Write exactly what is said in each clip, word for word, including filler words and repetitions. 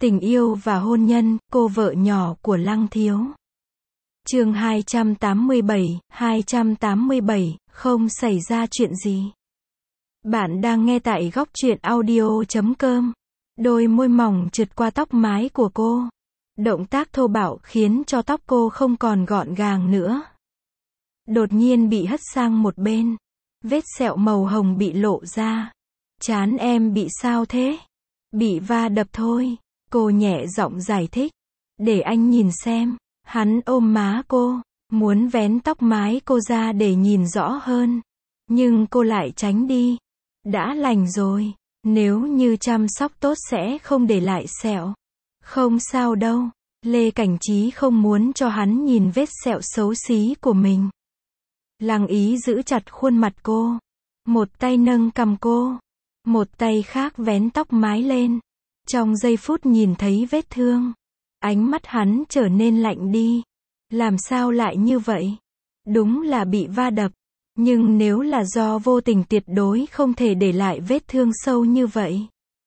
Tình yêu và hôn nhân, cô vợ nhỏ của Lăng Thiếu. Chương hai trăm tám mươi bảy, hai trăm tám mươi bảy, không xảy ra chuyện gì. Bạn đang nghe tại góc truyện audio chấm com. Đôi môi mỏng trượt qua tóc mái của cô. Động tác thô bạo khiến cho tóc cô không còn gọn gàng nữa. Đột nhiên bị hất sang một bên. Vết sẹo màu hồng bị lộ ra. Trán em bị sao thế? Bị va đập thôi. Cô nhẹ giọng giải thích. Để anh nhìn xem. Hắn ôm má cô, muốn vén tóc mái cô ra để nhìn rõ hơn. Nhưng cô lại tránh đi. Đã lành rồi. Nếu như chăm sóc tốt sẽ không để lại sẹo. Không sao đâu. Lê Cảnh Trí không muốn cho hắn nhìn vết sẹo xấu xí của mình. Lăng Ý giữ chặt khuôn mặt cô. Một tay nâng cằm cô. Một tay khác vén tóc mái lên. Trong giây phút nhìn thấy vết thương, ánh mắt hắn trở nên lạnh đi. Làm sao lại như vậy? Đúng là bị va đập. Nhưng nếu là do vô tình tuyệt đối không thể để lại vết thương sâu như vậy.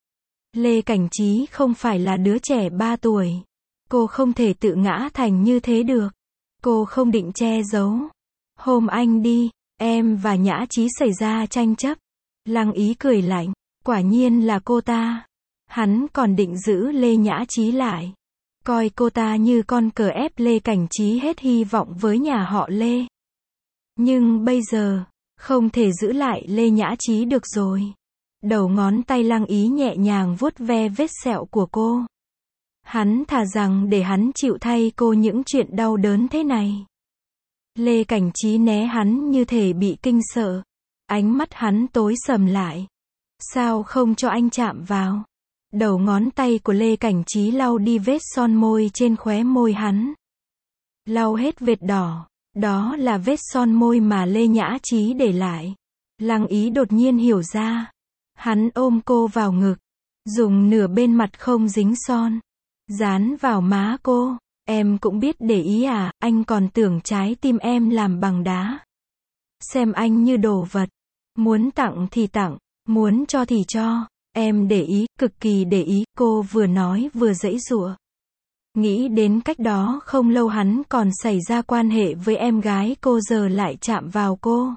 Lê Cảnh Trí không phải là đứa trẻ ba tuổi. Cô không thể tự ngã thành như thế được. Cô không định che giấu. Hôm anh đi, em và Nhã Trí xảy ra tranh chấp. Lăng Ý cười lạnh. Quả nhiên là cô ta. Hắn còn định giữ Lê Nhã Trí lại. Coi cô ta như con cờ ép Lê Cảnh Trí hết hy vọng với nhà họ Lê. Nhưng bây giờ, không thể giữ lại Lê Nhã Trí được rồi. Đầu ngón tay Lăng Ý nhẹ nhàng vuốt ve vết sẹo của cô. Hắn thà rằng để hắn chịu thay cô những chuyện đau đớn thế này. Lê Cảnh Trí né hắn như thể bị kinh sợ. Ánh mắt hắn tối sầm lại. Sao không cho anh chạm vào? Đầu ngón tay của Lê Cảnh Trí lau đi vết son môi trên khóe môi hắn. Lau hết vệt đỏ. Đó là vết son môi mà Lê Nhã Trí để lại. Lăng Ý đột nhiên hiểu ra. Hắn ôm cô vào ngực. Dùng nửa bên mặt không dính son. Dán vào má cô. Em cũng biết để ý à, anh còn tưởng trái tim em làm bằng đá. Xem anh như đồ vật. Muốn tặng thì tặng, muốn cho thì cho. Em để ý, cực kỳ để ý, cô vừa nói vừa giãy giụa. Nghĩ đến cách đó không lâu hắn còn xảy ra quan hệ với em gái cô, giờ lại chạm vào cô.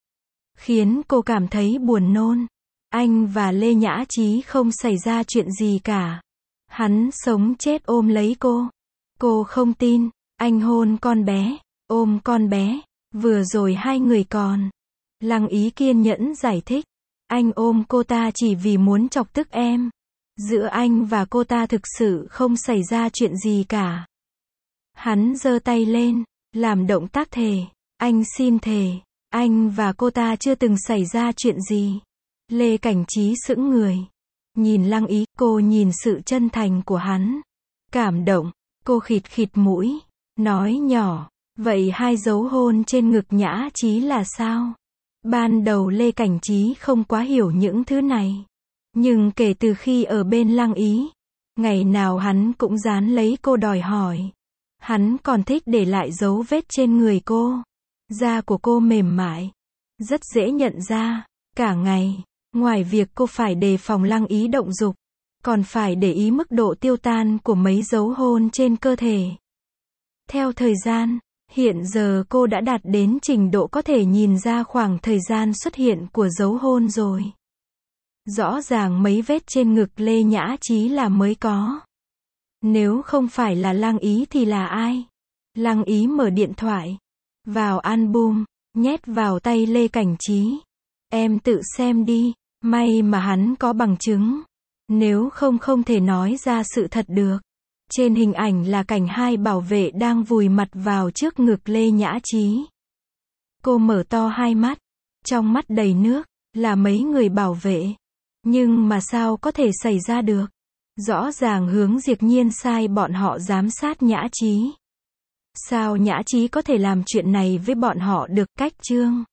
Khiến cô cảm thấy buồn nôn. Anh và Lê Nhã Trí không xảy ra chuyện gì cả. Hắn sống chết ôm lấy cô. Cô không tin. Anh hôn con bé, ôm con bé. Vừa rồi hai người còn. Lăng Ý kiên nhẫn giải thích. Anh ôm cô ta chỉ vì muốn chọc tức em. Giữa anh và cô ta thực sự không xảy ra chuyện gì cả. Hắn giơ tay lên, làm động tác thề. Anh xin thề, anh và cô ta chưa từng xảy ra chuyện gì. Lê Cảnh Trí sững người. Nhìn Lăng Ý, cô nhìn sự chân thành của hắn. Cảm động, cô khịt khịt mũi. Nói nhỏ, vậy hai dấu hôn trên ngực Nhã Trí là sao? Ban đầu Lê Cảnh Trí không quá hiểu những thứ này. Nhưng kể từ khi ở bên Lăng Ý, ngày nào hắn cũng dán lấy cô đòi hỏi. Hắn còn thích để lại dấu vết trên người cô. Da của cô mềm mại, rất dễ nhận ra. Cả ngày, ngoài việc cô phải đề phòng Lăng Ý động dục, còn phải để ý mức độ tiêu tan của mấy dấu hôn trên cơ thể. Theo thời gian, hiện giờ cô đã đạt đến trình độ có thể nhìn ra khoảng thời gian xuất hiện của dấu hôn rồi. Rõ ràng mấy vết trên ngực Lê Nhã Trí là mới có. Nếu không phải là Lăng Ý thì là ai? Lăng Ý mở điện thoại, vào album, nhét vào tay Lê Cảnh Trí. Em tự xem đi, may mà hắn có bằng chứng. Nếu không không thể nói ra sự thật được. Trên hình ảnh là cảnh hai bảo vệ đang vùi mặt vào trước ngực Lê Nhã Trí. Cô mở to hai mắt. Trong mắt đầy nước, là mấy người bảo vệ. Nhưng mà sao có thể xảy ra được? Rõ ràng Hướng Diệp Nhiên sai bọn họ giám sát Nhã Trí. Sao Nhã Trí có thể làm chuyện này với bọn họ được? Cách chương